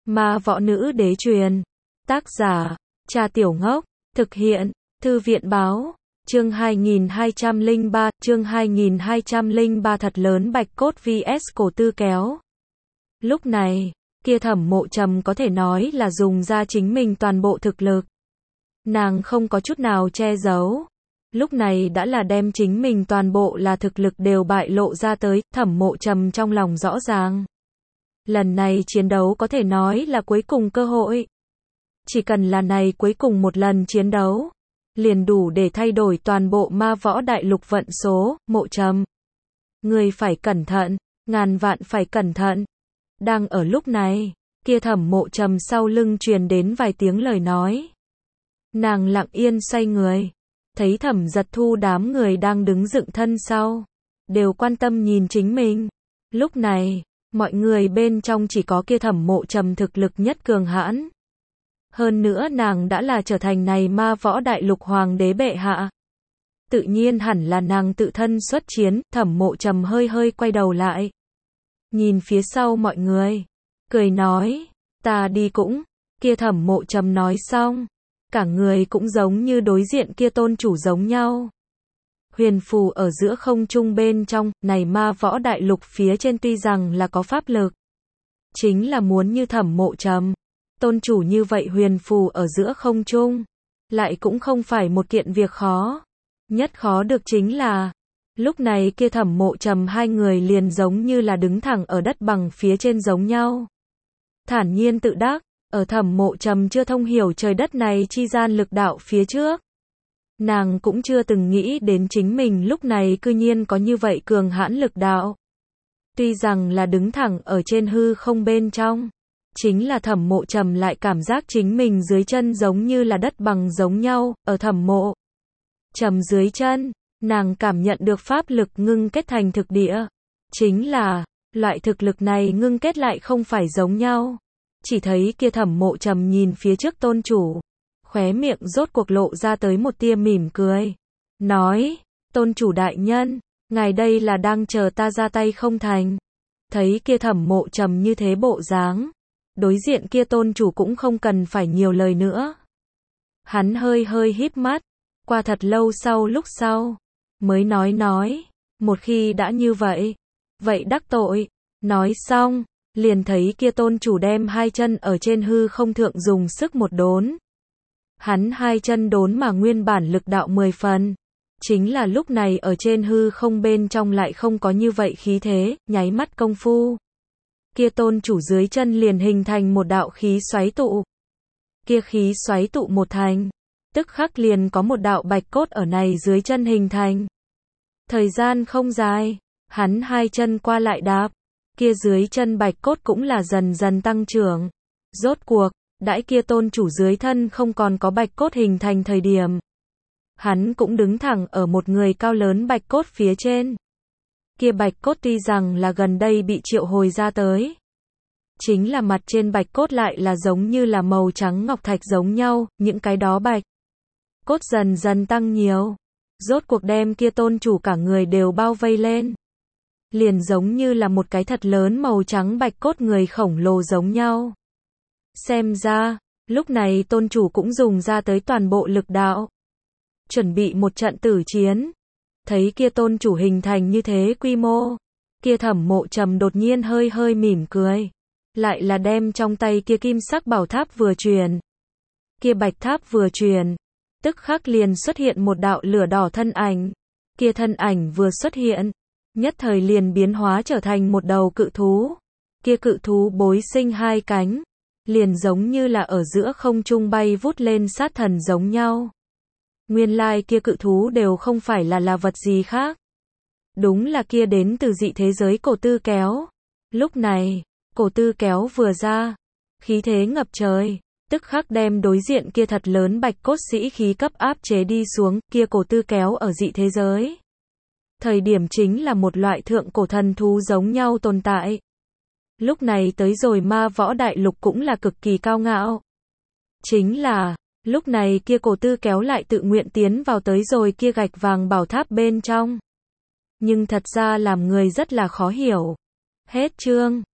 Ma võ nữ đế truyền. Tác giả, Trà Tiểu Ngốc. Thực hiện, Thư viện báo. Chương 2203, chương 2203 thật lớn bạch cốt vs cổ tư kéo. Lúc này, kia Thẩm Mộ Trầm có thể nói là dùng ra chính mình toàn bộ thực lực. Nàng không có chút nào che giấu. Lúc này đã là đem chính mình toàn bộ là thực lực đều bại lộ ra tới, Thẩm Mộ Trầm trong lòng rõ ràng. Lần này chiến đấu có thể nói là cuối cùng cơ hội. Chỉ cần là này cuối cùng một lần chiến đấu, liền đủ để thay đổi toàn bộ ma võ đại lục vận số. Mộ Trầm, người phải cẩn thận, ngàn vạn phải cẩn thận. Đang ở lúc này, kia Thẩm Mộ Trầm sau lưng truyền đến vài tiếng lời nói. Nàng lặng yên xoay người, thấy Thẩm Giật Thu đám người đang đứng dựng thân sau, đều quan tâm nhìn chính mình. Lúc này, mọi người bên trong chỉ có kia Thẩm Mộ Trầm thực lực nhất cường hãn. Hơn nữa nàng đã là trở thành này ma võ đại lục hoàng đế bệ hạ. Tự nhiên hẳn là nàng tự thân xuất chiến. Thẩm Mộ Trầm hơi hơi quay đầu lại, nhìn phía sau mọi người, cười nói, ta đi cũng. Kia Thẩm Mộ Trầm nói xong, cả người cũng giống như đối diện kia tôn chủ giống nhau. Huyền phù ở giữa không trung bên trong, này ma võ đại lục phía trên tuy rằng là có pháp lực, chính là muốn như Thẩm Mộ Trầm, tôn chủ như vậy huyền phù ở giữa không trung, lại cũng không phải một kiện việc khó. Nhất khó được chính là, lúc này kia Thẩm Mộ Trầm hai người liền giống như là đứng thẳng ở đất bằng phía trên giống nhau. Thản nhiên tự đắc, ở Thẩm Mộ Trầm chưa thông hiểu trời đất này chi gian lực đạo phía trước, nàng cũng chưa từng nghĩ đến chính mình lúc này cư nhiên có như vậy cường hãn lực đạo. Tuy rằng là đứng thẳng ở trên hư không bên trong, chính là Thẩm Mộ Trầm lại cảm giác chính mình dưới chân giống như là đất bằng giống nhau. Ở Thẩm Mộ Trầm dưới chân, nàng cảm nhận được pháp lực ngưng kết thành thực địa. Chính là, loại thực lực này ngưng kết lại không phải giống nhau. Chỉ thấy kia Thẩm Mộ Trầm nhìn phía trước tôn chủ, khóe miệng rốt cuộc lộ ra tới một tia mỉm cười. Nói, tôn chủ đại nhân, ngài đây là đang chờ ta ra tay không thành. Thấy kia Thẩm Mộ Trầm như thế bộ dáng, đối diện kia tôn chủ cũng không cần phải nhiều lời nữa. Hắn hơi hơi híp mắt, qua thật lâu sau lúc sau, mới nói, một khi đã như vậy, vậy đắc tội. Nói xong, liền thấy kia tôn chủ đem hai chân ở trên hư không thượng dùng sức một đốn. Hắn hai chân đốn mà nguyên bản lực đạo 10 phần. Chính là lúc này ở trên hư không bên trong lại không có như vậy khí thế, nháy mắt công phu. Kia tôn chủ dưới chân liền hình thành một đạo khí xoáy tụ. Kia khí xoáy tụ một thành, tức khắc liền có một đạo bạch cốt ở này dưới chân hình thành. Thời gian không dài, hắn hai chân qua lại đạp, kia dưới chân bạch cốt cũng là dần dần tăng trưởng. Rốt cuộc, đãi kia tôn chủ dưới thân không còn có bạch cốt hình thành thời điểm, hắn cũng đứng thẳng ở một người cao lớn bạch cốt phía trên. Kia bạch cốt tuy rằng là gần đây bị triệu hồi ra tới, chính là mặt trên bạch cốt lại là giống như là màu trắng ngọc thạch giống nhau. Những cái đó bạch cốt dần dần tăng nhiều, rốt cuộc đem kia tôn chủ cả người đều bao vây lên, liền giống như là một cái thật lớn màu trắng bạch cốt người khổng lồ giống nhau. Xem ra, lúc này tôn chủ cũng dùng ra tới toàn bộ lực đạo, chuẩn bị một trận tử chiến. Thấy kia tôn chủ hình thành như thế quy mô, kia Thẩm Mộ Trầm đột nhiên hơi hơi mỉm cười, lại là đem trong tay kia kim sắc bảo tháp vừa truyền. Kia bạch tháp vừa truyền, tức khắc liền xuất hiện một đạo lửa đỏ thân ảnh. Kia thân ảnh vừa xuất hiện, nhất thời liền biến hóa trở thành một đầu cự thú. Kia cự thú bối sinh hai cánh, liền giống như là ở giữa không trung bay vút lên sát thần giống nhau. Nguyên lai kia cự thú đều không phải là vật gì khác. Đúng là kia đến từ dị thế giới cổ tư kéo. Lúc này, cổ tư kéo vừa ra, khí thế ngập trời, tức khắc đem đối diện kia thật lớn bạch cốt sĩ khí cấp áp chế đi xuống. Kia cổ tư kéo ở dị thế giới thời điểm chính là một loại thượng cổ thần thú giống nhau tồn tại. Lúc này tới rồi ma võ đại lục cũng là cực kỳ cao ngạo. Chính là, lúc này kia cổ tư kéo lại tự nguyện tiến vào tới rồi kia gạch vàng bảo tháp bên trong. Nhưng thật ra làm người rất là khó hiểu. Hết chương.